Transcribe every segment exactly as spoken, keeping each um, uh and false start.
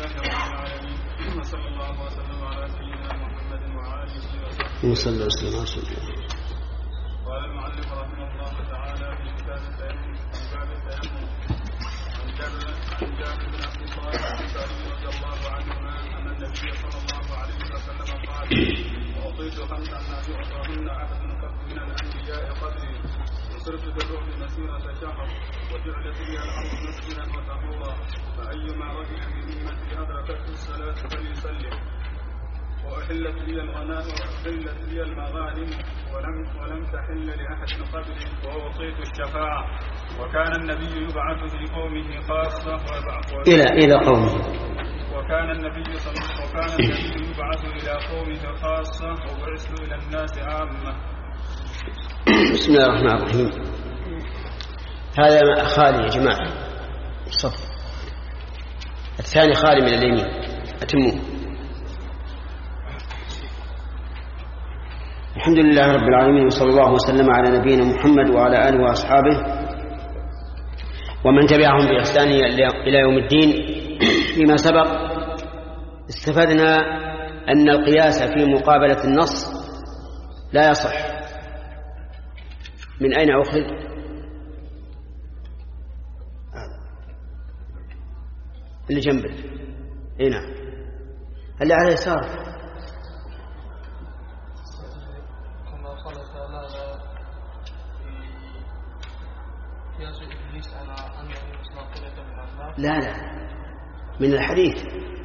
العالمين وصلى الله وسلم على سيدنا محمد وآله وصحبه وسلم. قال المؤلف رحمه الله تعالى في كتاب التيمم في باب التيمم عن جابر بن عبد الله الانصاري رضي الله عنهما ان النبي صلى الله عليه وسلم قال: اعطيت خمسا لا يعطاهن احد قط من الانبياء قبلي، وصرت بالرعب مسيره شهر، وجعلت لي الارض مسجدا وطهورا، فايما رجل بذمتي ادركته الصلاه فليسلم، وأحلت لي الغنائم وأحلت لي المغانم ولم ولم تحل لأحد قبلي، وأعطيت الشفاعة. وكان النبي يبعث في قومه خاصة إلى إلى قومه وكان النبي صلى وكان النبي يبعث إلى قومه خاصة وبعثت إلى الناس عامة. بسم الله الرحمن الرحيم. هذا خالي يا جماعة الصف الثاني خالي من اليمين، أتموه. الحمد لله رب العالمين، وصلى الله وسلم على نبينا محمد وعلى آله وأصحابه ومن تبعهم بإحسان إلى يوم الدين. فيما سبق استفدنا أن القياس في مقابلة النص لا يصح. من أين أخذ؟ اللي جنبه. هنا اللي على يسار. لا لا من الحديث.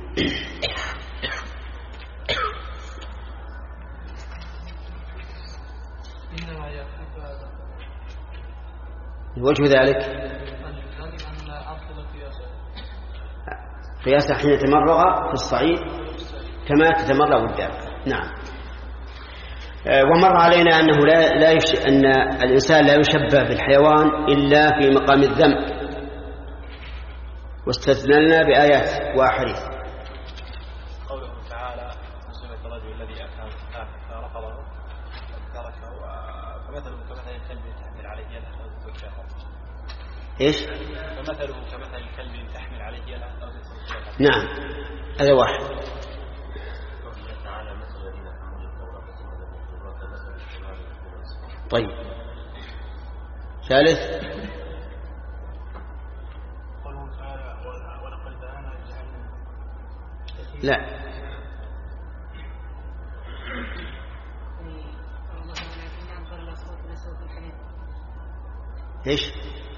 وجه ذلك قياسه حين تمرغ في الصعيد كما تتمرغ الدابة. نعم. ومر علينا أنه لا, لا يش... أن الإنسان لا يشبه بالحيوان إلا في مقام الذم، واستدللنا بآيات وأحاديث. قوله تعالى: مسلمة الرجل الذي رفضه تركه فمثله كمثل الكلب تحمل عليه يده أو تتركه. إيش؟ فمثله كمثل الكلب تحمل عليه يده أو تتركه. نعم، هذا واحد. طيب، ثالث. لا ايش؟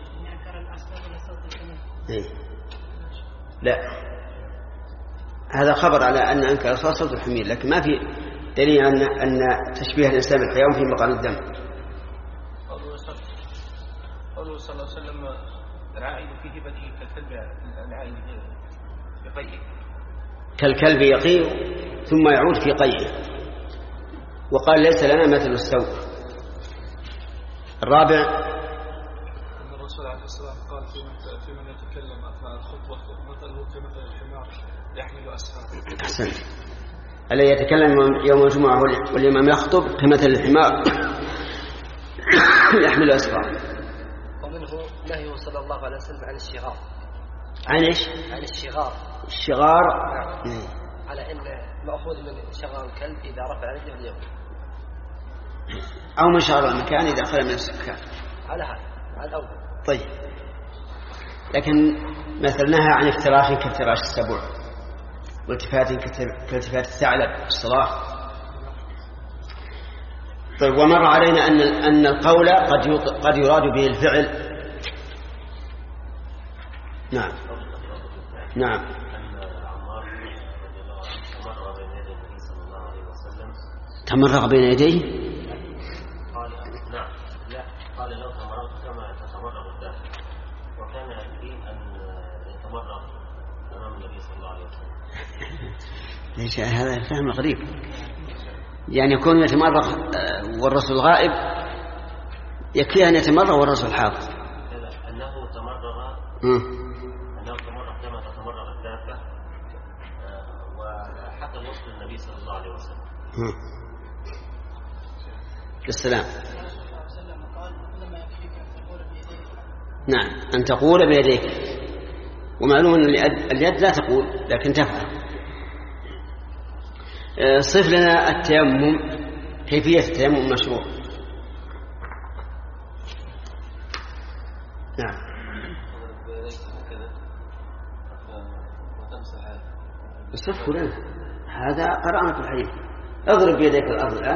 إيه؟ لا، هذا خبر على أن أنكر صوت الحمير، لكن ما في دليل أن أن تشبيه الإنسان بالحيوان في مقام الذم. قوله صلى الله عليه وسلم: العائد في هبته كالكلب العائد في قيئه. كالكلب يقيء ثم يعود في قيئه. وقال: ليس لنا مثل السوء. الرابع: أن الرسول عليه السلام قال في من يتكلم أثناء الخطبة مثله كمثل الحمار يحمل أسفاره. أحسنت. الذي يتكلم يوم الجمعة والإمام يخطب كمثل الحمار يحمل أسفاره. ومنه نهيه صلى الله عليه وسلم عن الشغار. عن إيش؟ عن الشغار. الشغار. نعم. على إن مأخوذ من شغار الكلب إذا رفع رجله اليوم، أو من شغار المكان إذا خلى من السكان. على هذا على الأول. طيب، لكن مثل نهى عن افتراش كافتراش السبع، والتفات كالتفات الثعلب في الصلاة. طيب، ومر علينا أن أن القول قد قد يراد به الفعل. نعم نعم. تمرغ بين يديه. قال نعم. لا، قال لو تمرغت كما تتمرغ الدابة، وكان يكفي أن يتمرغ أمام النبي صلى الله عليه وسلم. ليش هذا فهم غريب؟ يعني يكون يتمرغ والرسول غائب، يكفي أن يتمرغ والرسول حاضر. أنه تمرغ أنه تمرغ كما تتمرغ الدابة، وحتى وصل النبي صلى الله عليه وسلم. السلام. نعم، أن تقول بيديك. ومعلوم أن اليد لا تقول لكن تفعل. صف لنا التيمم، كيفية التيمم مشروع. نعم. صف لنا، هذا قرأنا في الحديث. اضرب بيديك الأرض الآن.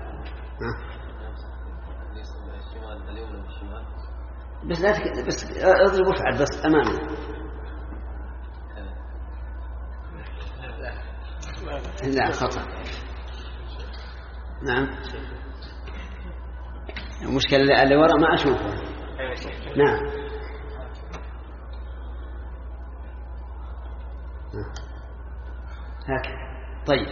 بس لا تك... بس اضرب وافعل بس أمامي. لا خطأ. نعم. المشكلة اللي وراء ما أشوفه. نعم. هكذا. طيب.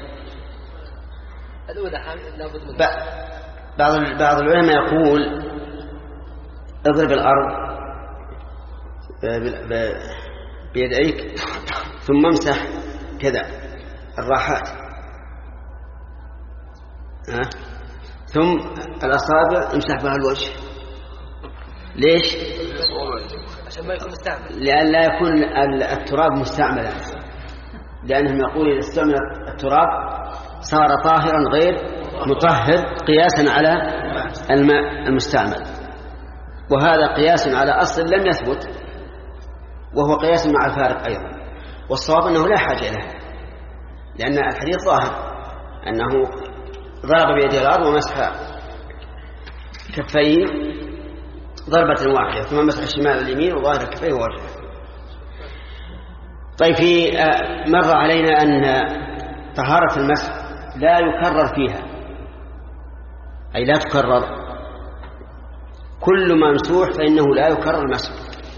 بعض بعض العلماء يقول اضرب الأرض بيديك ثم امسح كذا الراحات، ها؟ ثم الأصابع امسح بها الوجه. ليش؟ عشان ما يكون مستعمل، لأن لا يكون التراب مستعملا، لأنهم يقول إذا استعمل التراب صار طاهرا غير مطهر قياسا على الماء المستعمل، وهذا قياس على أصل لم يثبت، وهو قياس مع الفارق أيضا. والصواب أنه لا حاجة له، لأن الحديث ظاهر أنه ضرب بيده الأرض ومسح كفيه ضربة واحدة ثم مسح الشمال اليمين وظاهر كفيه ووجهه. طيب، في مر علينا أن طهارة المسح لا يكرر فيها، أي لا تكرر، كل ممسوح فإنه لا يكرر المسح.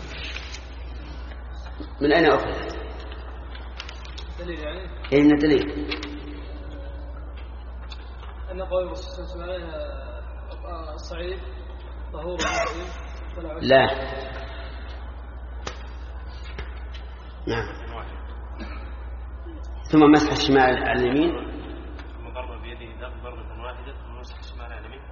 من أين أخذت؟ دليل يعني؟ أي من الدليل؟ أن قول الرسول صلى الله عليه وسلم الصعيد طهور لا. نعم. ثم مسح الشمال على اليمين، ثم ضرب بيده ضربة واحدة ثم مسح الشمال على اليمين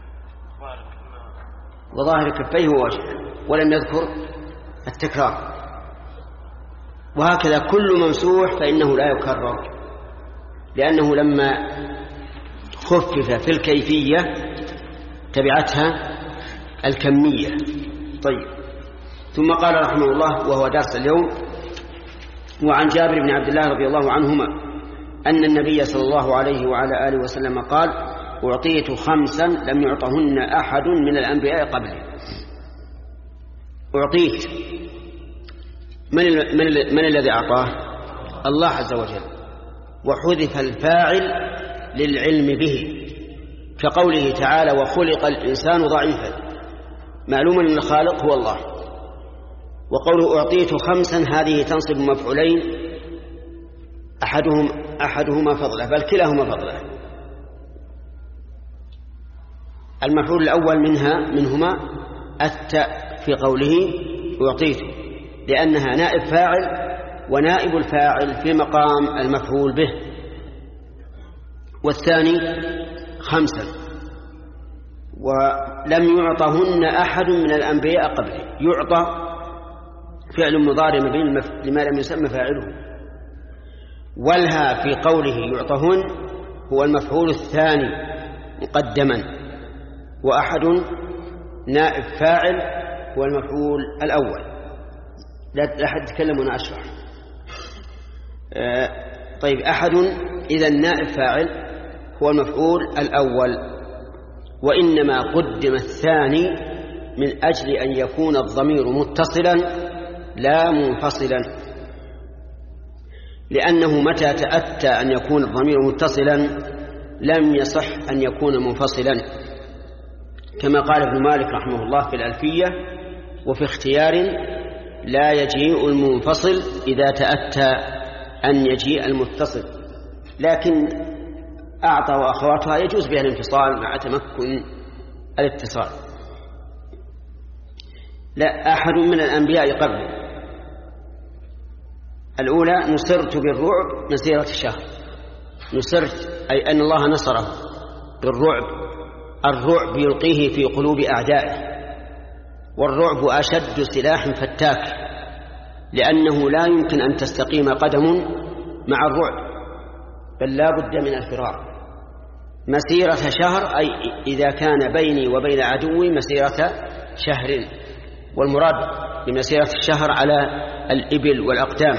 وظاهر كفيه ووجهه، ولم يذكر التكرار. وهكذا كل ممسوح فإنه لا يكرر، لأنه لما خفف في الكيفية تبعتها الكمية. طيب، ثم قال رحمه الله وهو درس اليوم: وعن جابر بن عبد الله رضي الله عنهما أن النبي صلى الله عليه وعلى آله وسلم قال: أعطيت خمسا لم يعطهن أحد من الأنبياء قبلي. أعطيت، من, من, من الذي أعطاه؟ الله عز وجل، وحذف الفاعل للعلم به، كقوله تعالى: وخلق الإنسان ضعيفا، معلوم أن الخالق هو الله. وقوله أعطيت خمسا هذه تنصب مفعولين، أحدهم أحدهما فضله، بل كلاهما فضله. المفعول الأول منها منهما التاء في قوله أعطيت، لأنها نائب فاعل، ونائب الفاعل في مقام المفعول به. والثاني خمسا، ولم يعطهن أحد من الأنبياء قبله. يعطى فعل مضارع مبني لما لم يسمى فاعله، والها في قوله يعطهن هو المفعول الثاني مقدما، وأحد نائب فاعل هو المفعول الأول. لا أحد يتكلم وأنا أشرح. آه طيب، أحد إذا النائب فاعل هو المفعول الأول، وإنما قدم الثاني من أجل أن يكون الضمير متصلا لا منفصلا، لأنه متى تأتى أن يكون الضمير متصلا لم يصح أن يكون منفصلا، كما قال ابن مالك رحمه الله في الألفية: وفي اختيار لا يجيء المنفصل إذا تأتى أن يجيء المتصل. لكن أعطى وأخواتها يجوز بها الانفصال مع تمكن الاتصال. لا أحد من الأنبياء قبل. الأولى: نصرت بالرعب مسيرة شهر. نصرت أي أن الله نصره بالرعب. الرعب يلقيه في قلوب أعدائه، والرعب أشد سلاح فتاك، لأنه لا يمكن أن تستقيم قدم مع الرعب، بل لا بد من الفرار. مسيرة شهر أي إذا كان بيني وبين عدوي مسيرة شهر، والمراد بمسيرة الشهر على الإبل والأقدام.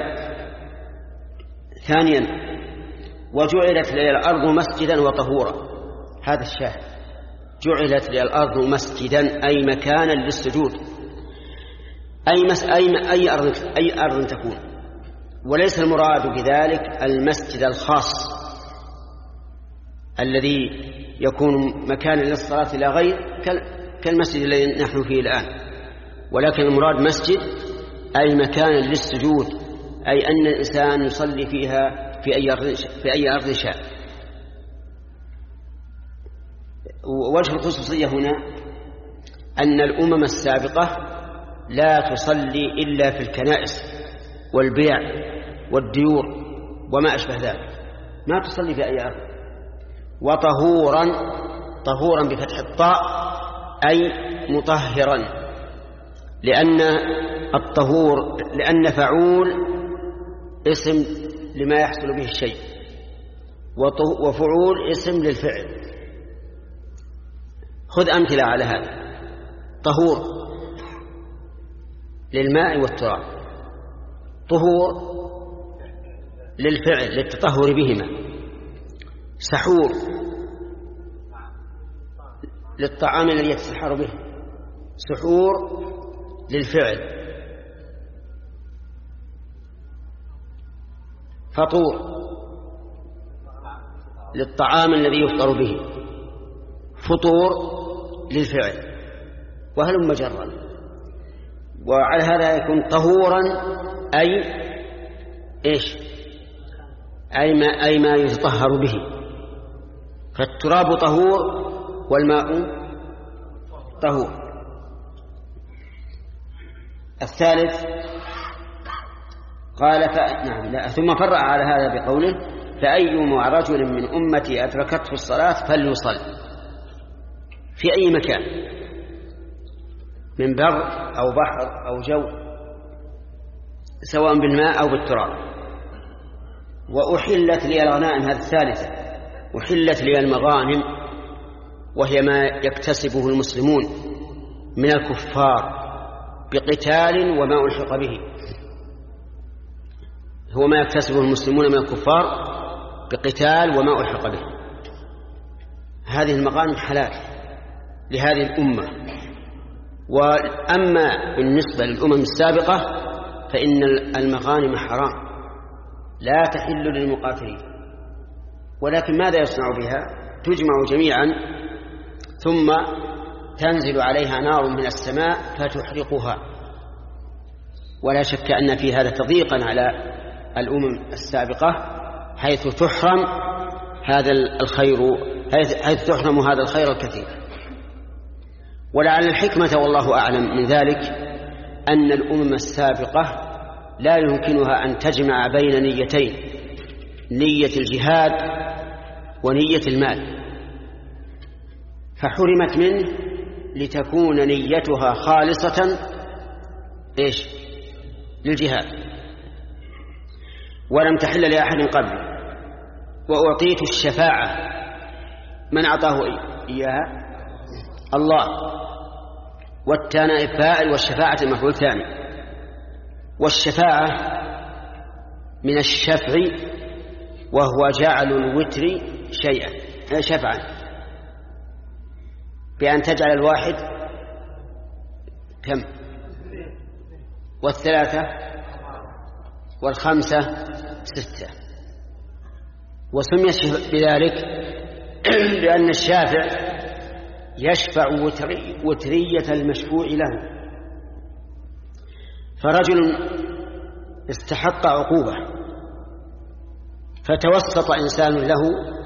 ثانيا وجعلت لي الأرض مسجدا وطهورا، هذا الشاهد، جعلت لي الأرض مسجدا أي مكانا للسجود، أي, مس... أي... أي, أرض... أي أرض تكون، وليس المراد بذلك المسجد الخاص الذي يكون مكانا للصلاة لا غير كالمسجد الذي نحن فيه الآن، ولكن المراد مسجد أي مكانا للسجود، أي أن الإنسان يصلي فيها في أي أرض, في أي أرض شاء. ووجه الخصوصية هنا أن الأمم السابقة لا تصلي إلا في الكنائس والبيع والديور وما أشبه ذلك، ما تصلي في أي أرض. وطهورا، طهورا بفتح الطاء أي مطهرا، لأن الطهور لأن فعول اسم لما يحصل به الشيء، وفعول اسم للفعل. خذ أمثلة على هذا. طهور للماء والتراب، طهور للفعل للتطهر بهما، سحور للطعام الذي يتسحر به، سحور للفعل، فطور للطعام الذي يفطر به، فطور للفعل، وهلم مجرا. وعلى هذا يكون طهورا أي إيش؟ أي ما, أي ما يتطهر به، فالتراب طهور والماء طهور. الثالث قال ف... نعم لا. ثم فرع على هذا بقوله فأيما رجل من أمتي أدركته الصلاة فليصل في أي مكان من بر أو بحر أو جو، سواء بالماء أو بالتراب. وأحلت لي الغنائم، هذه الثالثة، أحلت لي المغانم وهي ما يكتسبه المسلمون من الكفار بقتال وما ألحق به، هو ما يكتسبه المسلمون من الكفار بقتال وما ألحق به. هذه المغانم حلال لهذه الأمة. وأما بالنسبة للأمم السابقة فإن المغانم حرام لا تحل للمقاتلين، ولكن ماذا يصنع بها؟ تجمع جميعا ثم تنزل عليها نار من السماء فتحرقها. ولا شك أن في هذا تضييقا على الأمم السابقة، حيث تحرم هذا الخير، حيث تحرم هذا الخير الكثير. ولعل الحكمة والله أعلم من ذلك أن الأمم السابقة لا يمكنها أن تجمع بين نيتين، نية الجهاد ونية المال، فحرمت منه لتكون نيتها خالصة إيش؟ للجهاد، ولم تحل لأحد قبل. وأعطيت الشفاعة، من أعطاه إياها؟ الله. والتاء فاعل والشفاعة مفعول ثاني. والشفاعة من الشفع وهو جعل الوتر شيئا شفعا، بأن تجعل الواحد كم؟ والثلاثة والخمسة ستة. وسمي بذلك لأن الشافع يشفع وترية المشفوع له. فرجل استحق عقوبة فتوسط إنسان له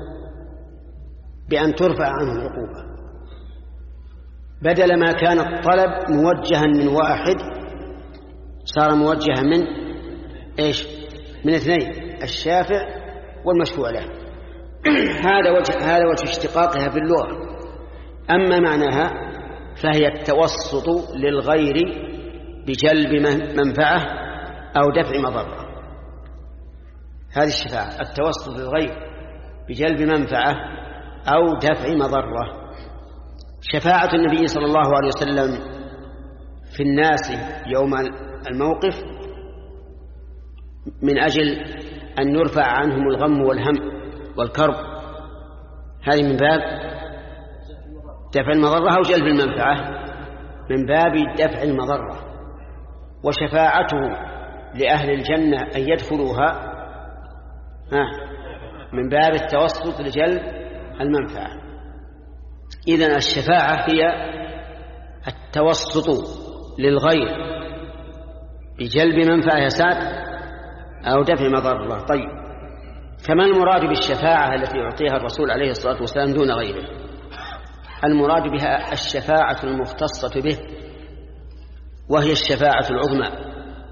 بأن ترفع عنه العقوبة، بدل ما كان الطلب موجها من واحد صار موجها من إيش؟ من اثنين، الشافع والمشفوع له. هذا وجه هذا وجه اشتقاقها في اللغة. أما معناها فهي التوسط للغير بجلب منفعة أو دفع مضرة. هذه الشفاعة، التوسط للغير بجلب منفعة أو دفع مضرة. شفاعة النبي صلى الله عليه وسلم في الناس يوم الموقف من أجل أن يرفع عنهم الغم والهم والكرب، هذه من باب دفع المضرة أو جلب المنفعة، من باب دفع المضرة. وشفاعته لأهل الجنة أن يدخلوها من باب التوسط لجلب المنفعة. إذن الشفاعة هي التوسط للغير بجلب منفعة يسار أو دفع مضرة. طيب، فما المراد بالشفاعة التي يعطيها الرسول عليه الصلاة والسلام دون غيره؟ المراد بها الشفاعة المختصة به، وهي الشفاعة العظمى.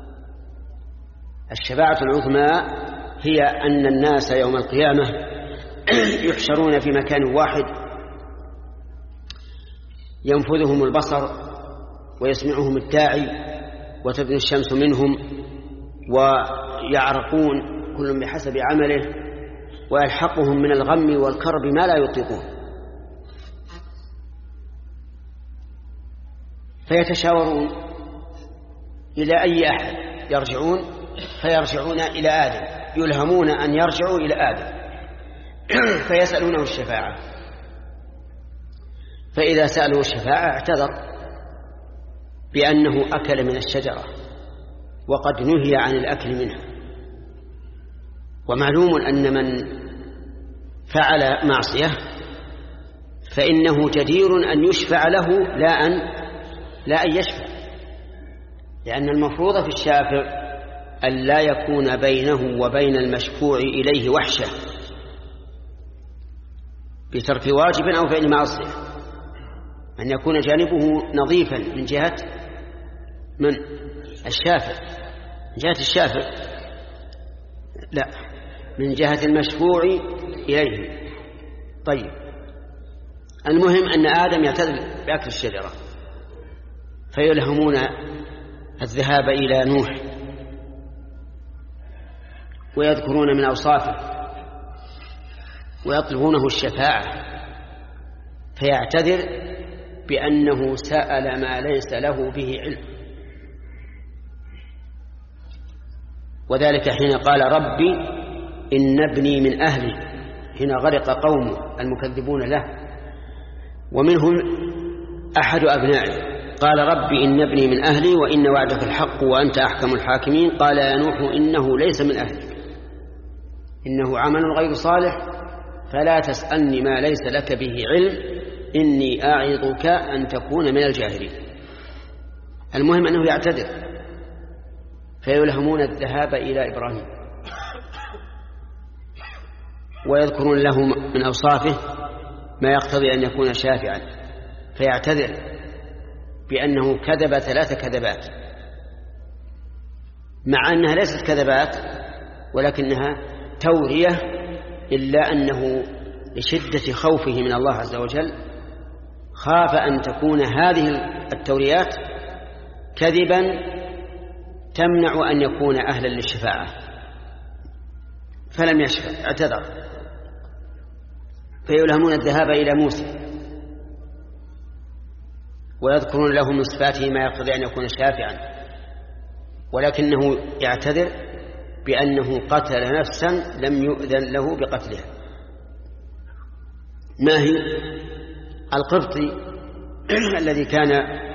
الشفاعة العظمى هي أن الناس يوم القيامة يحشرون في مكان واحد ينفذهم البصر ويسمعهم الداعي وتدنو الشمس منهم ويعرقون كل بحسب عمله، ويلحقهم من الغم والكرب ما لا يطيقون، فيتشاورون إلى أي أحد يرجعون، فيرجعون إلى آدم، يلهمون أن يرجعوا إلى آدم فيسألونه الشفاعة. فإذا سألوا الشفاعة اعتذر بأنه أكل من الشجرة وقد نهي عن الأكل منها. ومعلوم أن من فعل معصية فإنه جدير أن يشفع له لا أن لا أن يشفع، لأن المفروض في الشافع أن لا يكون بينه وبين المشفوع إليه وحشة بترك واجب أو فعل معصية، أن يكون جانبه نظيفا من جهة من الشافع، من جهة الشافع لا، من جهة المشفوع إليه. طيب، المهم أن آدم يعتذر بأكل الشجرة، فيلهمون الذهاب إلى نوح ويذكرون من أوصافه ويطلبونه الشفاعة، فيعتذر بأنه سأل ما ليس له به علم. وذلك حين قال ربي إن ابني من أهلي، حين غرق قومه المكذبون له ومنهم أحد أبنائه، قال ربي إن ابني من أهلي وإن وعدك الحق وأنت أحكم الحاكمين. قال يا نوح إنه ليس من أهلك إنه عمل غير صالح فلا تسألني ما ليس لك به علم إني أعظك أن تكون من الجاهلين. المهم أنه يعتذر، فيلهمون الذهاب إلى إبراهيم ويذكرون له من أوصافه ما يقتضي أن يكون شافعا، فيعتذر بأنه كذب ثلاث كذبات، مع أنها ليست كذبات ولكنها تورية، إلا أنه لشدة خوفه من الله عز وجل خاف أن تكون هذه التوريات كذبا تمنع أن يكون أهلا للشفاعة، فلم يشفع، اعتذر. فيلهمون الذهاب إلى موسى ويذكرون له من صفاته ما يقتضي أن يكون شافعا، ولكنه يعتذر بأنه قتل نفسا لم يؤذن له بقتلها. ما هي؟ القبطي الذي كان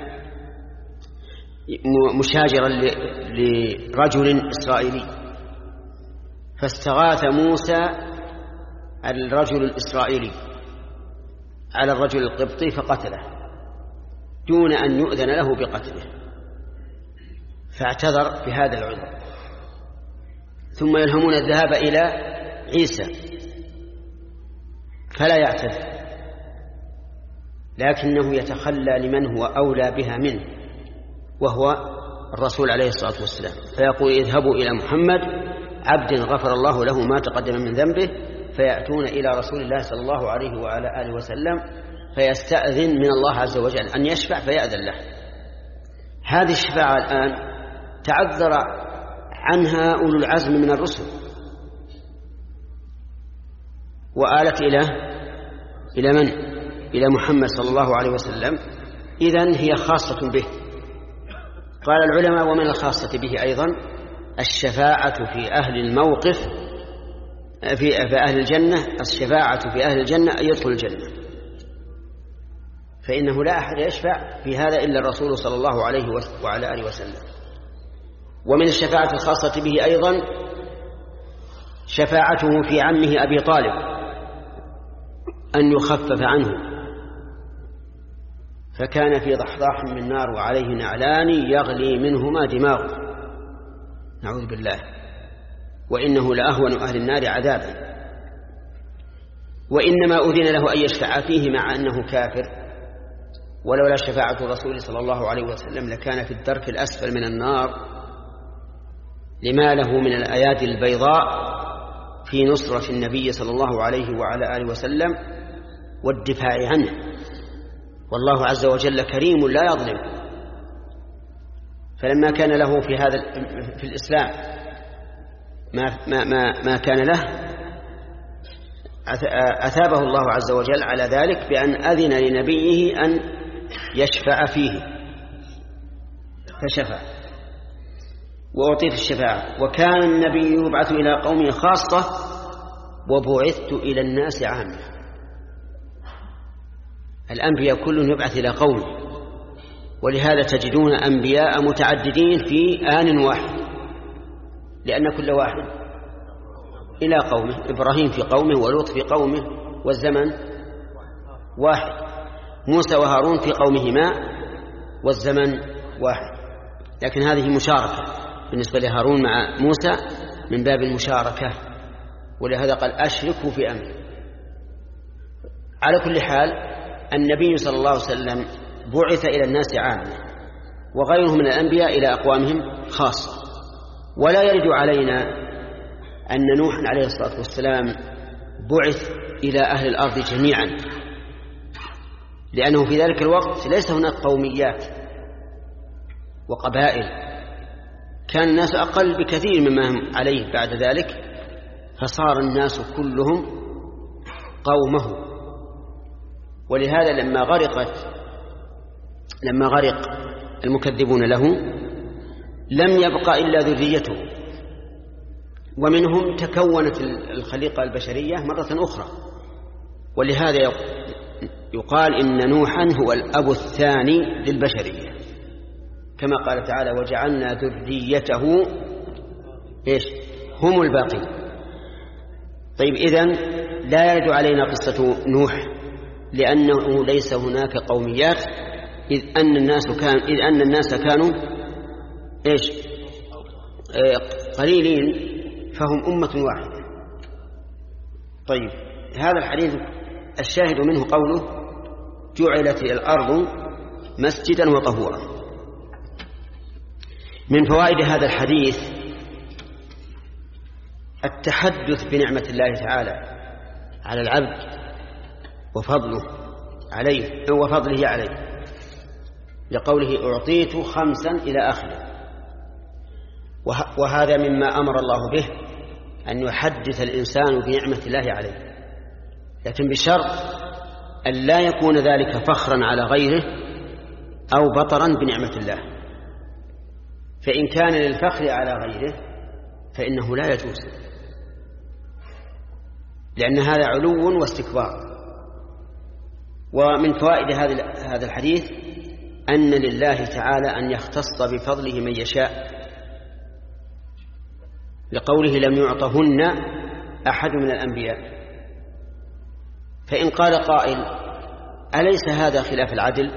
مشاجرا لرجل إسرائيلي، فاستغاث موسى الرجل الإسرائيلي على الرجل القبطي فقتله دون أن يؤذن له بقتله، فاعتذر بهذا العذر. ثم يلهمون الذهاب إلى عيسى فلا يعتذر، لكنه يتخلى لمن هو أولى بها منه وهو الرسول عليه الصلاة والسلام، فيقول اذهبوا إلى محمد عبد غفر الله له ما تقدم من ذنبه، فيأتون إلى رسول الله صلى الله عليه وعلى آله وسلم فيستأذن من الله عز وجل أن يشفع فيأذن له. هذه الشفاعة الآن تعذر عنها أولو العزم من الرسل وآلت إلى إلى من؟ إلى محمد صلى الله عليه وسلم. إذن هي خاصة به. قال العلماء ومن الخاصة به أيضا الشفاعة في أهل الموقف في أهل الجنة، الشفاعة في أهل الجنة أن يدخل الجنة، فإنه لا أحد يشفع في هذا إلا الرسول صلى الله عليه وعلى آله وسلم. ومن الشفاعة الخاصة به أيضا شفاعته في عمه أبي طالب أن يخفف عنه، فكان في ضحضاح من نار وعليه نعلان يغلي منهما دماغه، نعوذ بالله، وإنه لأهون أهل النار عذابا. وإنما أذن له أن يشفع فيه مع أنه كافر، ولولا شفاعة الرسول صلى الله عليه وسلم لكان في الدرك الأسفل من النار، لما له من الآيات البيضاء في نصرة النبي صلى الله عليه وعلى آله وسلم والدفاع عنه. والله عز وجل كريم لا يظلم، فلما كان له في هذا في الإسلام ما ما ما, ما كان له أثابه الله عز وجل على ذلك بأن أذن لنبيه أن يشفع فيه فشفع وأعطيت الشفاعة. وكان النبي يبعث إلى قومه خاصة وبعثت إلى الناس عامة. الأنبياء كل يبعث إلى قومه، ولهذا تجدون أنبياء متعددين في آن واحد، لأن كل واحد إلى قومه. إبراهيم في قومه، ولوط في قومه، والزمن واحد. موسى وهارون في قومهما والزمن واحد، لكن هذه مشاركة بالنسبة لهارون مع موسى من باب المشاركة، ولهذا قال أشركوا في أمري. على كل حال النبي صلى الله عليه وسلم بعث إلى الناس عامة، وغيره من الأنبياء إلى أقوامهم خاصة. ولا يرد علينا أن نوح عليه الصلاة والسلام بعث إلى أهل الأرض جميعا، لأنه في ذلك الوقت ليس هناك قوميات وقبائل، كان الناس أقل بكثير مما هم عليه بعد ذلك، فصار الناس كلهم قومه. ولهذا لما غرقت لما غرق المكذبون له لم يبقى إلا ذريته، ومنهم تكونت الخليقة البشرية مرة أخرى. ولهذا يقال إن نوحا هو الأب الثاني للبشرية، كما قال تعالى وجعلنا ذريته إيش هم الباقين. طيب إذن لا يرد علينا قصة نوح، لأنه ليس هناك قوميات، إذ أن الناس كان إذ أن الناس كانوا إيش قليلين، فهم أمة واحدة. طيب هذا الحديث الشاهد منه قوله جعلت الأرض مسجدا وطهورا. من فوائد هذا الحديث التحدث بنعمة الله تعالى على العبد وفضله عليه وفضله عليه، لقوله أعطيت خمسا إلى آخره. وهذا مما أمر الله به أن يحدث الإنسان بنعمة الله عليه، لكن بشرط أن لا يكون ذلك فخرا على غيره أو بطرا بنعمة الله. فإن كان للفخر على غيره فإنه لا يجوز، لأن هذا علو واستكبار. ومن فوائد هذا الحديث أن لله تعالى أن يختص بفضله من يشاء، لقوله لم يعطهن أحد من الأنبياء. فإن قال قائل أليس هذا خلاف العدل؟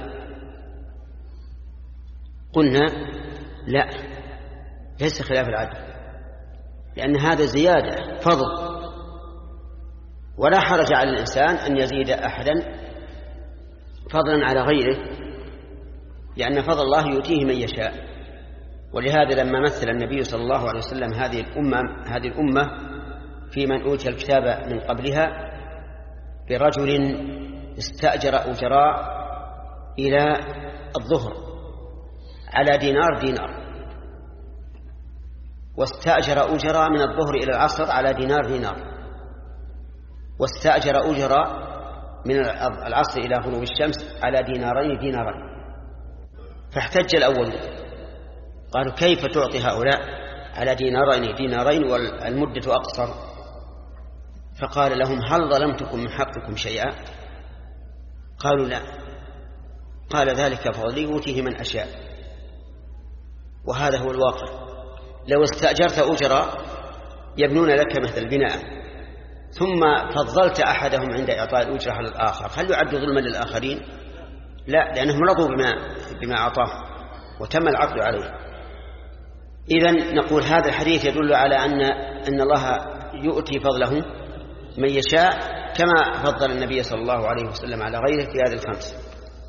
قلنا لا، ليس خلاف العدل، لأن هذا زيادة فضل، ولا حرج على الإنسان أن يزيد أحدا فضلا على غيره، لأن فضل الله يؤتيه من يشاء. ولهذا لما مثل النبي صلى الله عليه وسلم هذه الأمة هذه الأمة في من أوتي الكتاب من قبلها برجل استأجر أجراء إلى الظهر على دينار دينار، واستأجر أجرة من الظهر إلى العصر على دينار دينار، واستأجر أجرة من العصر إلى غروب الشمس على دينارين دينارين. فاحتج الأول قالوا كيف تعطي هؤلاء على دينارين دينارين والمدة أقصر؟ فقال لهم هل ظلمتكم من حقكم شيئا؟ قالوا لا. قال ذلك فضلي يؤتيه من أشاء. وهذا هو الواقع. لو استأجرت أجراء يبنون لك مثل بناء ثم فضلت أحدهم عند إعطاء الأجرة على الآخر، هل يعد ظلما للآخرين؟ لا، لأنهم رضوا بما, بما أعطاه وتم العقد عليه. إذن نقول هذا الحديث يدل على أن, أن الله يؤتي فضله من يشاء كما فضل النبي صلى الله عليه وسلم على غيره في هذه الخمس.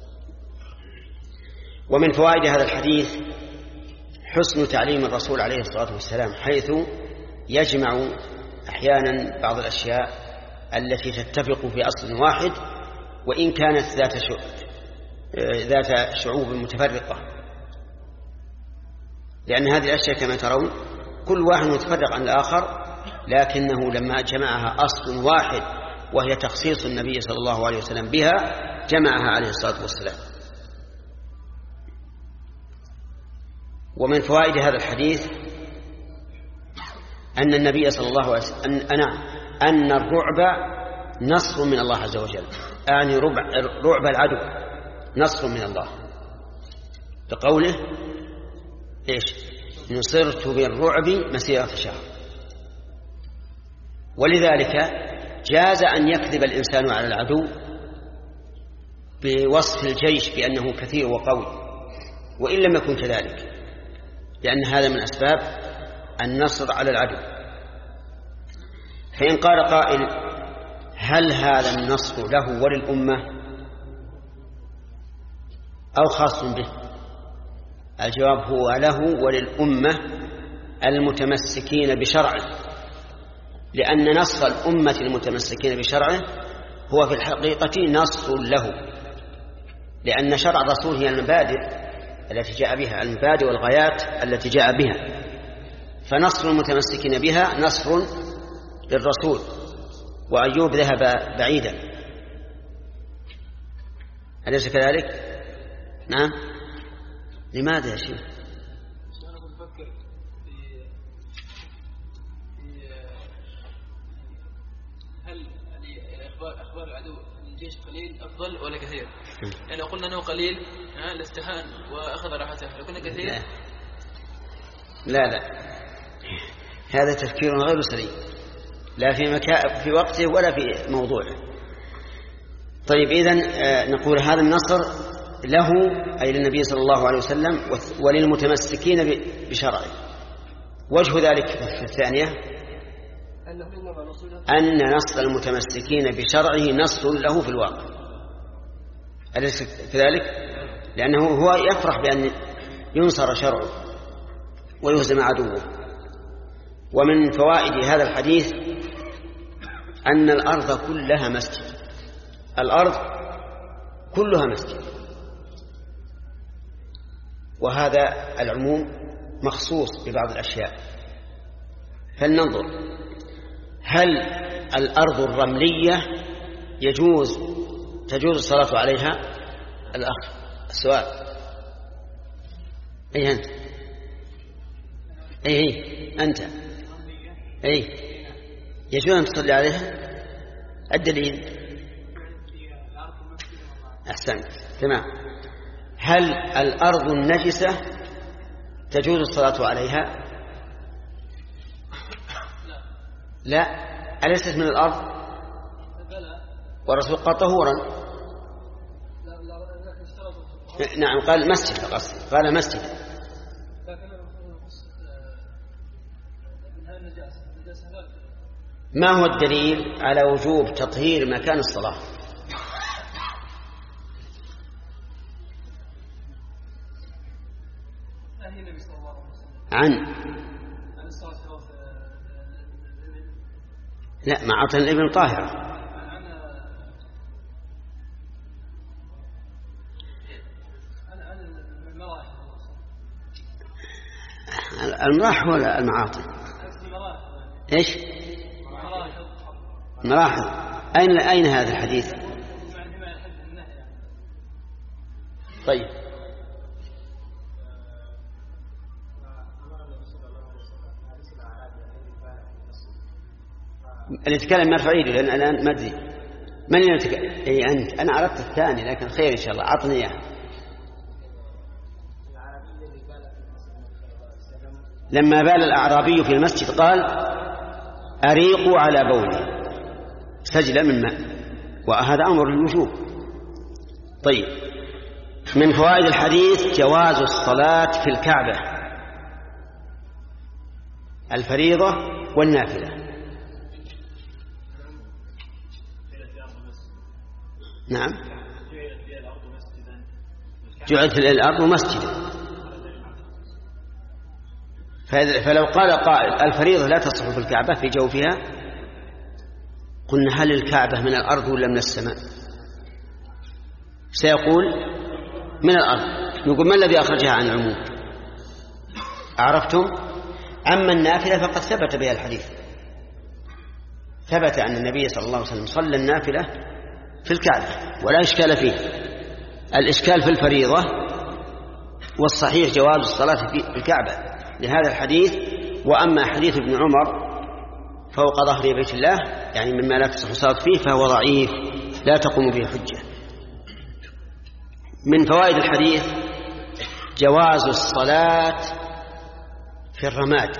ومن فوائد هذا الحديث حسن تعليم الرسول عليه الصلاة والسلام، حيث يجمع أحيانا بعض الأشياء التي تتفق في أصل واحد وإن كانت ذات ذات شعوب متفرقة، لأن هذه الأشياء كما ترون كل واحد متفرق عن الآخر، لكنه لما جمعها أصل واحد وهي تخصيص النبي صلى الله عليه وسلم بها جمعها عليه الصلاة والسلام. ومن فوائد هذا الحديث أن النبي صلى الله عليه وسلم أن, أن الرعب نصر من الله عز وجل، يعني رعب, رعب العدو نصر من الله، بقوله إيش؟ نصرت بالرعب مسيرة شهر. ولذلك جاز أن يكذب الإنسان على العدو بوصف الجيش بأنه كثير وقوي وإن لم يكن كذلك، لأن هذا من أسباب النصر على العدو. فإن قال قائل هل هذا النصر له وللأمة أو خاص به؟ الجواب هو له وللأمة المتمسكين بشرعه، لأن نصر الأمة المتمسكين بشرعه هو في الحقيقة نصر له، لأن شرع الرسول هي المبادئ التي جاء بها، المبادئ والغايات التي جاء بها، فنصر المتمسكين بها نصر للرسول. وأيوب ذهب بعيدا، أليس كذلك؟ نعم. لماذا يا شيخ؟ أنا بفكر في هل أخبار أخبار العدو الجيش قليل أفضل ولا كثير؟ يعني لو قلنا أنه قليل لاستهان وأخذ راحته، لو كنا كثير لا لا, لا. هذا تفكير غير سليم، لا في مكان في وقته ولا في موضوعه. طيب إذن نقول هذا النصر له أي للنبي صلى الله عليه وسلم وللمتمسكين بشرعه. وجه ذلك في الثانية أن نصر المتمسكين بشرعه نصر له في الواقع، أليس كذلك؟ لأنه هو يفرح بأن ينصر شرعه ويهزم عدوه. ومن فوائد هذا الحديث أن الأرض كلها مسجد، الأرض كلها مسجد، وهذا العموم مخصوص ببعض الأشياء. فلننظر هل الأرض الرملية يجوز تجوز الصلاة عليها؟ الأخ السؤال. أي أنت أي أي أنت أي يجوز أن تصلي عليها؟ الدليل؟ أحسنت، تمام. هل الأرض النجسة تجوز الصلاة عليها؟ لا، أليست من الأرض؟ والرسول قال طهورا. نعم، قال مسجد، قصد قال مسجد. ما هو الدليل على وجوب تطهير مكان الصلاة؟ عن لا معطن الابن طاهرة. المراحل ولا المعاطي؟ إيش؟ مراحل. أين أين هذا الحديث؟ طيب اللي يتكلم ما تعيده لأن الآن ما أدري من يتكلم. أي أنت. أنا عرفت الثاني لكن خير إن شاء الله أعطني إياه. لما بال الأعرابي في المسجد قال أريقوا على بولي سجلا من ماء، وهذا أمر للوجوب. طيب من فوائد الحديث جواز الصلاة في الكعبة الفريضة والنافلة. نعم جعلت الأرض مسجدا. فلو قال قائل الفريضة لا تصح في الكعبة في جوفها قلنا هل الكعبة من الأرض ولا من السماء؟ سيقول من الأرض. نقول ما الذي أخرجها عن العموم؟ عرفتم؟ أما النافلة فقد ثبت بها الحديث، ثبت أن النبي صلى الله عليه وسلم صلى النافلة في الكعبة ولا إشكال فيه. الإشكال في الفريضة، والصحيح جواز الصلاة في الكعبة لهذا الحديث. وأما حديث ابن عمر فوق ظهر بيت الله يعني مما لا تصح الصلاة فيه فهو ضعيف لا تقوم به حجة. من فوائد الحديث جواز الصلاة في الرماد.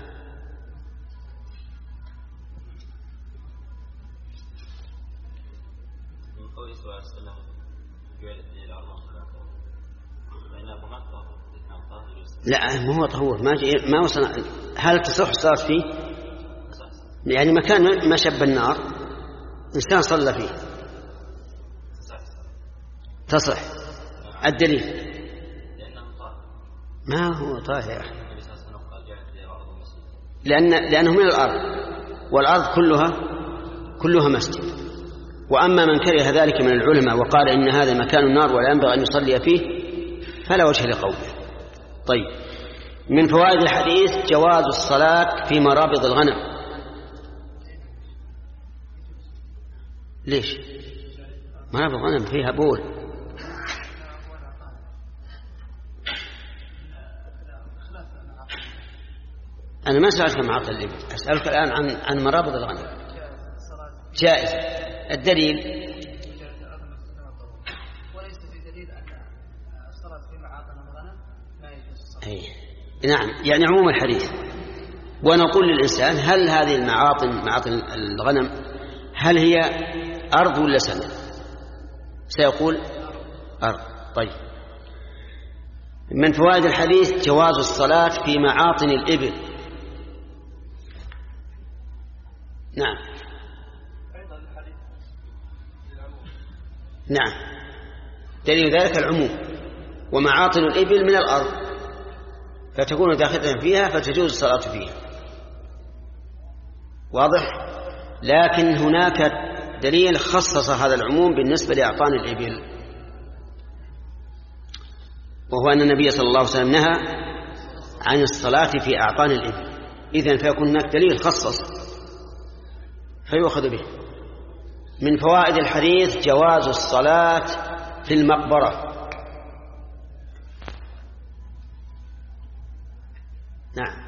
لا ما هو طهور ما ما وصل. هل تصح الصلاة فيه؟ يعني مكان ما شب النار إنسان صلى فيه تصح. الدليل ما هو طاهر لأن لأنه من الأرض والأرض كلها كلها مسجد. وأما من كره ذلك من العلماء وقال إن هذا مكان النار ولا ينبغي أن يصلي فيه فلا وجه لقوله. طيب من فوائد الحديث جواز الصلاة في مرابض الغنم. ليش؟ مرابض الغنم فيها بول. أنا ما سألتك عن معاطي الإبل، أسألك الآن عن عن مرابض الغنم. جائز. الدليل وليس في دليل أن الصلاة في معاطي الغنم لا يجوز الصلاة. أي نعم يعني عموم الحديث. ونقول للإنسان هل هذه المعاطن معاطن الغنم هل هي أرض ولا سماء؟ سيقول أرض. طيب من فوائد الحديث جواز الصلاة في معاطن الإبل. نعم نعم دليل ذلك العموم. ومعاطن الإبل من الأرض فتكون داخلة فيها فتجوز الصلاة فيها. واضح؟ لكن هناك دليل خصص هذا العموم بالنسبة لأعطان الإبل، وهو أن النبي صلى الله عليه وسلم نهى عن الصلاة في أعطان الإبل. إذن فيكون هناك دليل خصص فيؤخذ به. من فوائد الحديث جواز الصلاة في المقبرة. نعم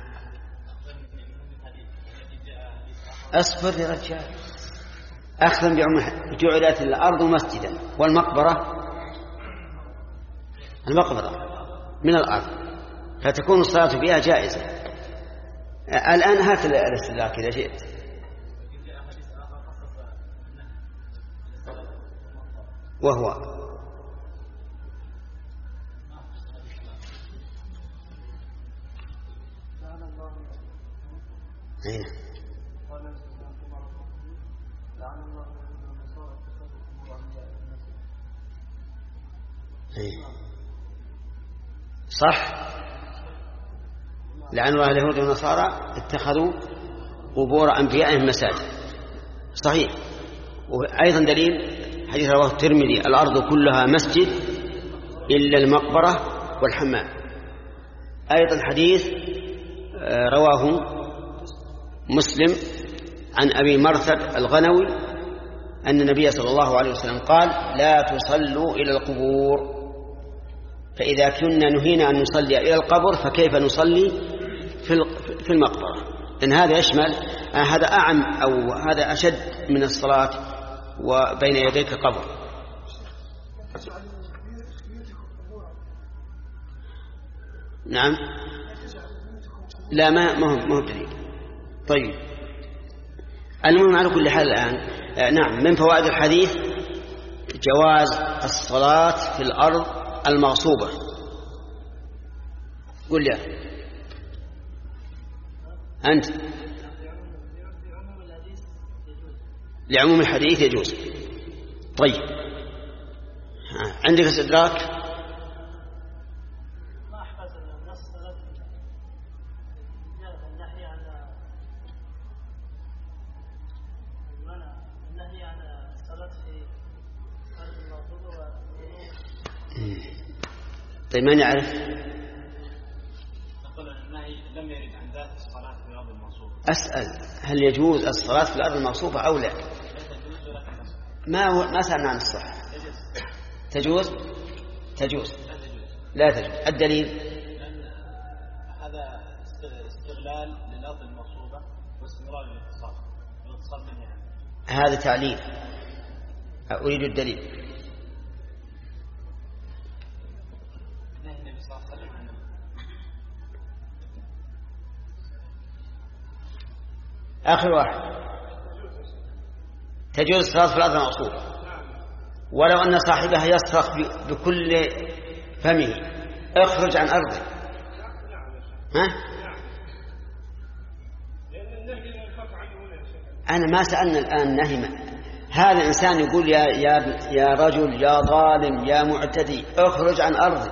أصبر يا رجال. أخذا بعمر جعلت الأرض مسجدا والمقبرة المقبرة من الأرض فتكون الصلاة فيها جائزة. الآن هات الاستدلال كذا شئت. وهو أين صح. لعن الله اليهود والنصارى اتخذوا قبور أنبيائهم مساجد. صحيح. وأيضا دليل حديث رواه الترمذي الأرض كلها مسجد إلا المقبرة والحمام. أيضا حديث رواه مسلم عن أبي مرثد الغنوي أن النبي صلى الله عليه وسلم قال لا تصلوا إلى القبور. فإذا كنا نهينا أن نصلي إلى القبر فكيف نصلي في المقبرة؟ لأن هذا يشمل هذا أعم أو هذا أشد من الصلاة وبين يديك قبر. نعم لا ما ما هو دليل. طيب المهم على كل حال الآن نعم من فوائد الحديث جواز الصلاة في الأرض المغصوبة. قل يا أنت لعموم الحديث يجوز. طيب عندك استدراك؟ طيب من يعرف؟ نقول أن النهي لم يرد عن ذات الصلاة في الأرض المغصوبة. أسأل هل يجوز الصلاة في الأرض المغصوبة أو لا؟ ما هو ما سألنا عن الصحة. تجوز؟ تجوز لا تجوز. الدليل؟ لأن هذا استغلال للأرض المغصوبة واستمرار الاتصال الاتصال منها. هذا تعليل. أريد الدليل. آخر واحد تجوز الصلاة في الأرض المغصوبة ولو أن صاحبها يصرخ بكل فمه اخرج عن أرضه. ها؟ أنا ما سألنا الآن نهي. هذا الإنسان يقول يا, يا, يا رجل يا ظالم يا معتدي اخرج عن أرضه،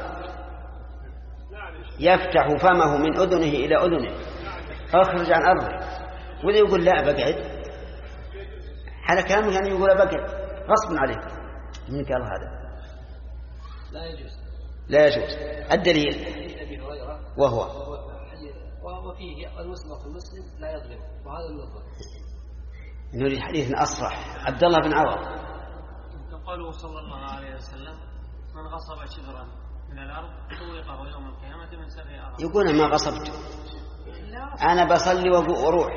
يفتح فمه من أذنه إلى أذنه اخرج عن أرضه، وذا يقول لا بقعد. على كلامه يعني يقول بقعد غصب عليك. من قال هذا؟ لا يجوز. لا يجوز. الدليل وهو وهو فيه المسلم في المسلم لا يظلم، وهذا النظر. نريد حديث أصرح. عبد الله بن عوض قوله صلى الله عليه وسلم من غصب شبرا من الأرض طوقه يوم القيامة من سبع أرض. يقول ما غصبت أنا بصلي وأروح.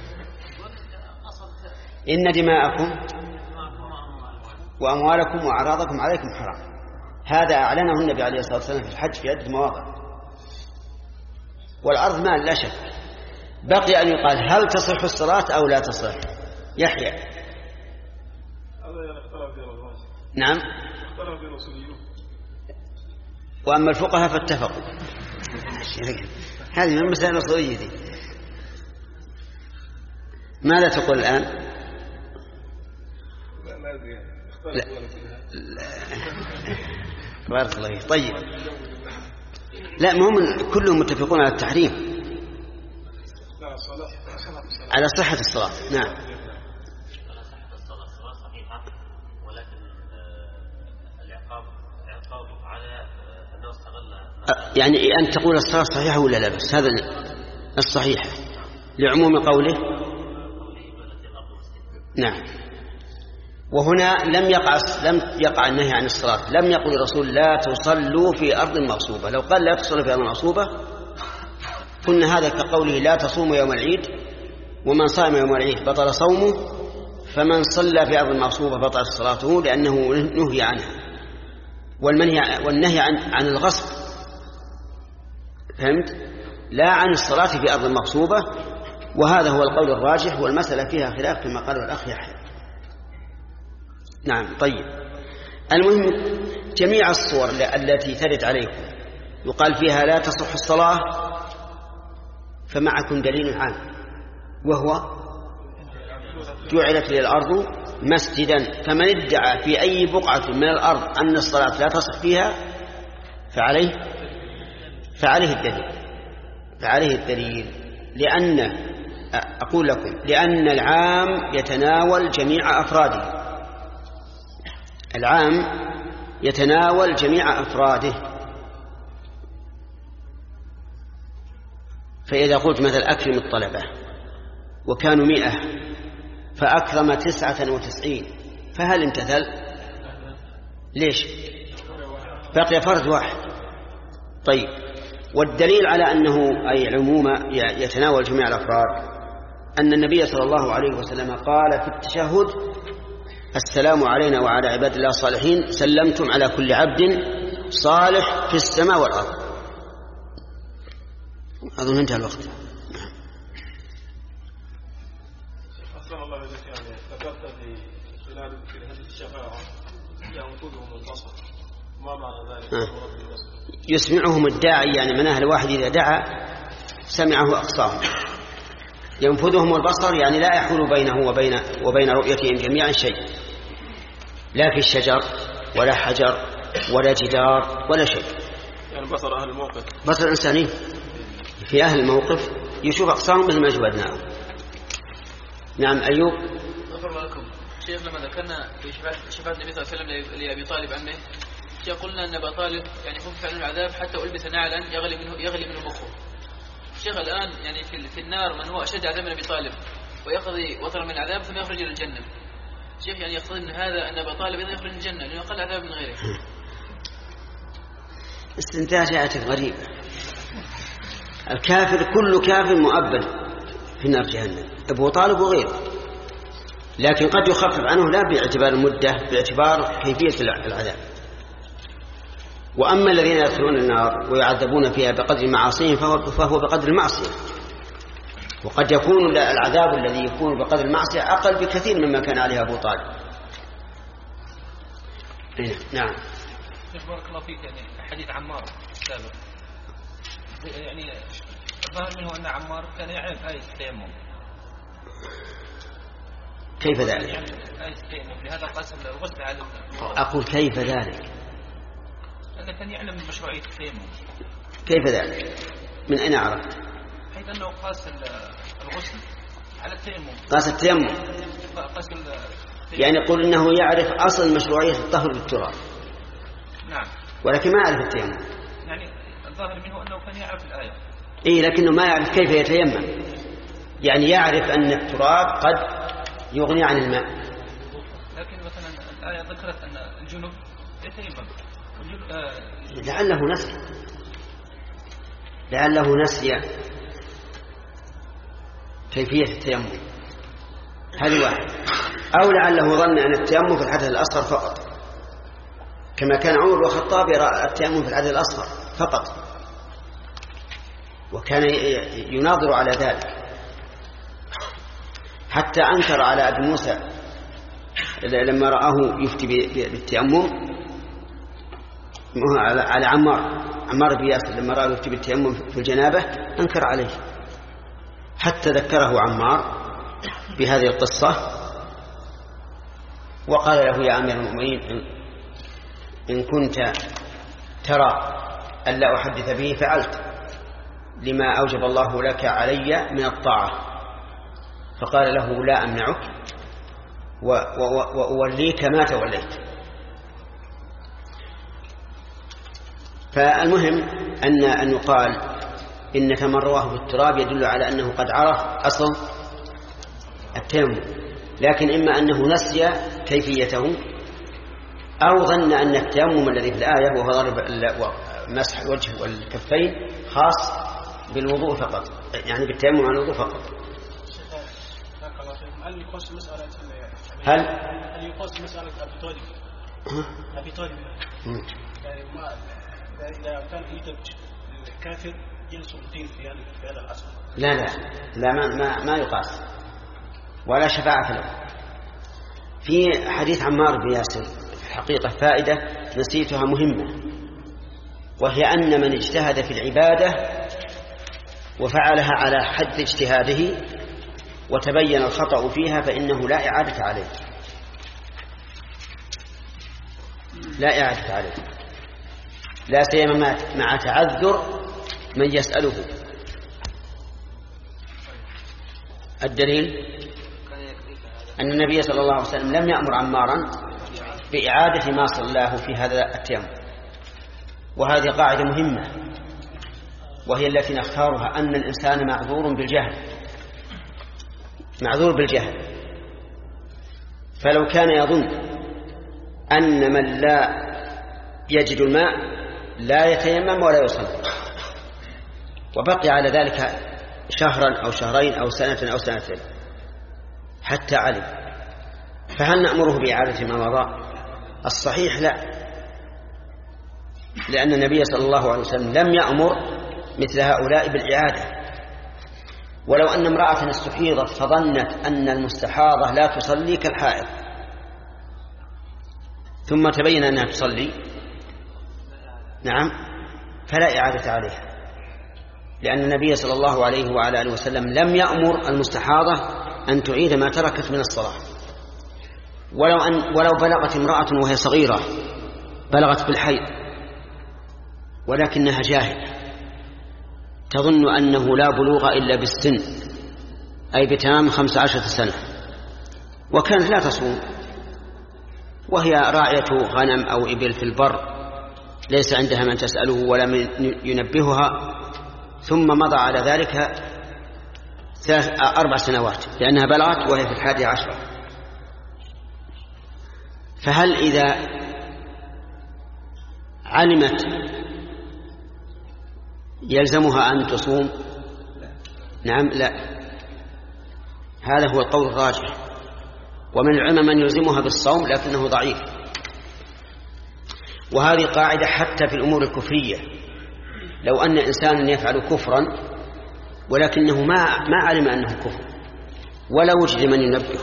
إن دماءكم وأموالكم وأعراضكم عليكم حرام. هذا أعلنه النبي عليه الصلاة والسلام في الحج في عدة مواضع. والأرض مال لا شك. بقي أن يقال هل تصح الصلاة أو لا تصح؟ يحيى نعم. وأما الفقهاء فاتفقوا. هذه من مسائل الأصولية دي. ماذا تقول الآن؟ لا. بارك الله فيك. طيب لا مهم كلهم متفقون على التحريم على صحة الصلاة. نعم الصلاة صحيحة، ولكن العقاب عقاب على أنه استغل. يعني أن تقول الصلاة صحيحة ولا لا؟ بس هذا الصحيح لعموم قوله. نعم. وهنا لم يقع لم يقع النهي عن الصلاة. لم يقل الرسول لا تصلوا في أرض مغصوبة. لو قال لا تصلوا في أرض مغصوبة قلنا هذا كقوله لا تصوموا يوم العيد ومن صام يوم العيد بطل صومه، فمن صلى في أرض مغصوبة بطل صلاته لأنه نهي عنها. والمنهي والنهي عن عن الغصب، فهمت؟ لا عن الصلاة في أرض مغصوبة. وهذا هو القول الراجح، والمسألة فيها خلاف كما قال الأخ يحيى. نعم. طيب المهم جميع الصور التي ترد عليكم يقال فيها لا تصح الصلاة فمعكم دليل عام، وهو جعلت للأرض مسجدا، فمن ادعى في أي بقعة من الأرض أن الصلاة لا تصح فيها فعليه فعليه الدليل فعليه الدليل لأن أقول لكم لأن العام يتناول جميع أفراده. العام يتناول جميع أفراده، فإذا قلت مثل أكرم الطلبة وكانوا مئة فأكرم تسعة وتسعين فهل امتثل؟ ليش؟ بقي فرد واحد. طيب، والدليل على أنه أي عموما يتناول جميع الأفراد أن النبي صلى الله عليه وسلم قال في التشهد: السلام علينا وعلى عباد الله الصالحين، سلمتم على كل عبد صالح في السماء والأرض. أظن انتهى الوقت. أحسن الله إليك. يعني ذكرت في خلال هذه الشفاعة ينقذهم البصر، ما معنى ذلك؟ يسمعهم الداعي، يعني معناها الواحد إذا دعا سمعه أقصاهم. ينفذهم البصر يعني لا يحول بينه وبين وبين رؤيتهم جميعا شيء، لا في الشجر ولا حجر ولا جدار ولا شيء. يعني بصر أهل الموقف، بصر الإنساني في أهل الموقف يشوف أقصاهم مثل ما جودناه. نعم أيوب. غفر الله لكم. شيخ لما ذكرنا في شفاعة النبي صلى الله عليه وسلم لأبي طالب عمه، شيخ قلنا أن أبا طالب يعني خفف عنه العذاب حتى ألبس نعلا يغلي منه يغلي منه مخه. شيخ الآن يعني في في النار من هو أشد عذاب من أبي طالب ويقضي وطرا من العذاب ثم يخرج إلى الجنة. شيخ يعني يقصد من هذا أن أبا طالب إذا يخرج من الجنة لأنه أقل عذاب من غيره. استنتاجات غريبة. الكافر كل كافر مؤبد في نار جهنم، أبو طالب وغيره، لكن قد يخفف عنه لا باعتبار المدة، باعتبار كيفية العذاب. وأما الذين يدخلون النار ويعذبون فيها بقدر معاصيهم فهو, فهو بقدر المعصية، وقد يكون العذاب الذي يكون بقدر المعصية أقل بكثير مما كان عليه أبو طالب. نعم. بارك الله فيك. يعني حديث عمار السابق يعني الظاهر منه أن عمار كان يعرف آية التيمم. كيف ذلك؟ يعني آية التيمم لهذا قسم الغسل على أقول كيف ذلك؟ أنه كان يعلم من مشروعية التيمم. كيف ذلك؟ من أين عرفت؟ حيث أنه قاس الغسل على التيمم. قاس التيمم. قاس يعني يقول إنه يعرف أصل مشروعية الطهر بالتراب. نعم. ولكن ما يعرف التيمم. يعني الظاهر منه أنه كان يعرف الآية. إيه، لكنه ما يعرف كيف يتيمم. يعني يعرف أن التراب قد يغني عن الماء. لكن مثلا الآية ذكرت أن الجنوب يتيمم. آه لعله نسي لعله نسي كيفية التيمم، هذه واحد. أو لعله ظن أن التيمم في الحدث الأصغر فقط، كما كان عمر بن الخطاب يرى التيمم في الحدث الأصغر فقط، وكان يناظر على ذلك حتى أنكر على أبي موسى لما رآه يفتي بالتيمم، على عمار عمار بن ياسر لما رأى يفتي بالتيمم في الجنابة أنكر عليه، حتى ذكره عمار بهذه القصة وقال له: يا أمير المؤمنين، إن كنت ترى أن لا أحدث به فعلت لما أوجب الله لك علي من الطاعة. فقال له: لا أمنعك وأوليك ما توليت. فالمهم أن أن يقال إنك من رواه بالتراب يدل على أنه قد عرف أصل التيمم، لكن إما أنه نسي كيفيته أو ظن أن التيمم الذي في الآية وهو ضرب مسح الوجه والكفين خاص بالوضوء فقط، يعني بالتيمم عن الوضوء فقط. هل يقاس مسألة هل هل يقاس مسألة أبي طالب أبي طالب يعني ما إذا كان ينتج الكافر ينسوا الدين في هذا في هذا العصر؟ لا لا لا ما ما, ما يقاس ولا شفاعة له. في حديث عمار بن ياسر حقيقة فائدة نسيتها مهمة، وهي أن من اجتهد في العبادة وفعلها على حد اجتهاده وتبين الخطأ فيها فإنه لا إعادة عليه، لا إعادة عليه، لا سيما مع تعذر من يسأله. الدليل أن النبي صلى الله عليه وسلم لم يأمر عمارا بإعادة ما صلاه في هذا التيمم، وهذه قاعدة مهمة وهي التي نختارها، أن الإنسان معذور بالجهل، معذور بالجهل. فلو كان يظن أن من لا يجد الماء لا يتيمم ولا يصلي، وبقي على ذلك شهرا أو شهرين أو سنة أو سنتين حتى علم، فهل نأمره بإعادة ما مضى؟ الصحيح لا، لأن النبي صلى الله عليه وسلم لم يأمر مثل هؤلاء بالإعادة. ولو أن امرأة استحيضت فظنت أن المستحاضة لا تصلي كالحائض ثم تبين أنها تصلي، نعم، فلا إعادة عليها، لأن النبي صلى الله عليه وعلى آله وسلم لم يأمر المستحاضة أن تعيد ما تركت من الصلاة. ولو, أن ولو بلغت امرأة وهي صغيرة، بلغت بالحيض ولكنها جاهلة تظن أنه لا بلوغ إلا بالسن، أي بتمام خمس عشرة سنة، وكانت لا تصوم وهي راعية غنم أو إبل في البر، ليس عندها من تسأله ولا من ينبهها، ثم مضى على ذلك أربع سنوات لأنها بلغت وهي في الحادية عشرة. فهل إذا علمت يلزمها أن تصوم؟ نعم، لا، هذا هو القول الراجح، ومن العلماء من يلزمها بالصوم لكنه ضعيف. وهذه قاعدة حتى في الأمور الكفرية، لو أن إنسانا يفعل كفرا ولكنه ما ما علم أنه كفر ولا وجد من ينبهه،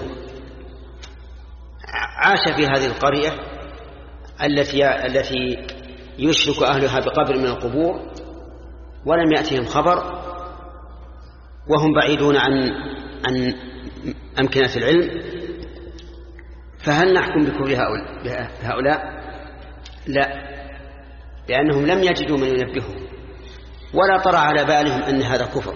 عاش في هذه القرية التي التي يشرك أهلها بقبر من القبور ولم يأتهم خبر وهم بعيدون عن عن أمكنة العلم، فهل نحكم بكفر هؤلاء؟ لا، لأنهم لم يجدوا من ينبههم ولا طرأ على بالهم أن هذا كفر.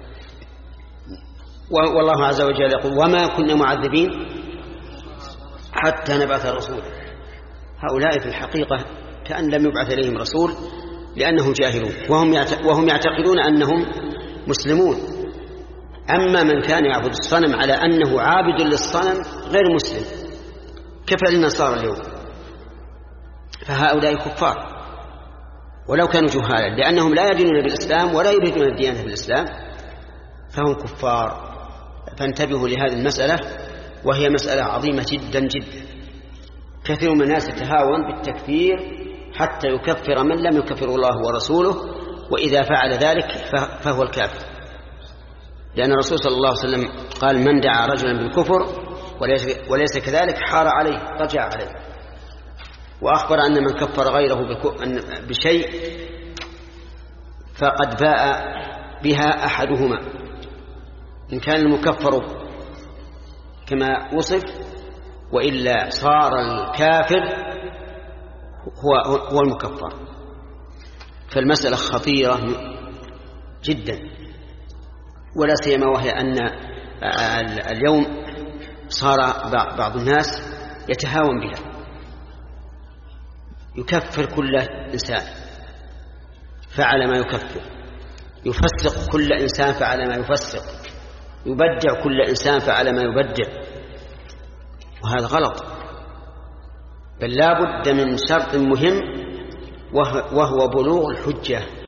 والله عز وجل يقول: وما كنا معذبين حتى نبعث رسولا. هؤلاء في الحقيقة كأن لم يبعث إليهم رسول لأنهم جاهلون وهم يعتقدون أنهم مسلمون. أما من كان يعبد الصنم على أنه عابد للصنم غير مسلم كفى للنصارى اليوم، فهؤلاء كفار ولو كانوا جهالا، لأنهم لا يدينون بالإسلام ولا يريدون الديانة بالإسلام، فهم كفار. فانتبهوا لهذه المسألة، وهي مسألة عظيمة جدا جدا. كثير من الناس يتهاون بالتكفير حتى يكفر من لم يكفر الله ورسوله، وإذا فعل ذلك فهو الكافر، لأن الرسول صلى الله عليه وسلم قال: من دعا رجلا بالكفر وليس كذلك حار عليه رجع عليه. وأخبر أن من كفر غيره بشيء فقد باء بها أحدهما، إن كان المكفر كما وصف، وإلا صار الكافر هو, هو المكفر. فالمسألة خطيرة جدا، ولا سيما وهي أن اليوم صار بعض الناس يتهاون بها، يكفر كل إنسان فعل ما يكفر، يفسق كل إنسان فعل ما يفسق، يبدع كل إنسان فعل ما يبدع، وهذا غلط. بل لا بد من شرط مهم وهو بلوغ الحجة.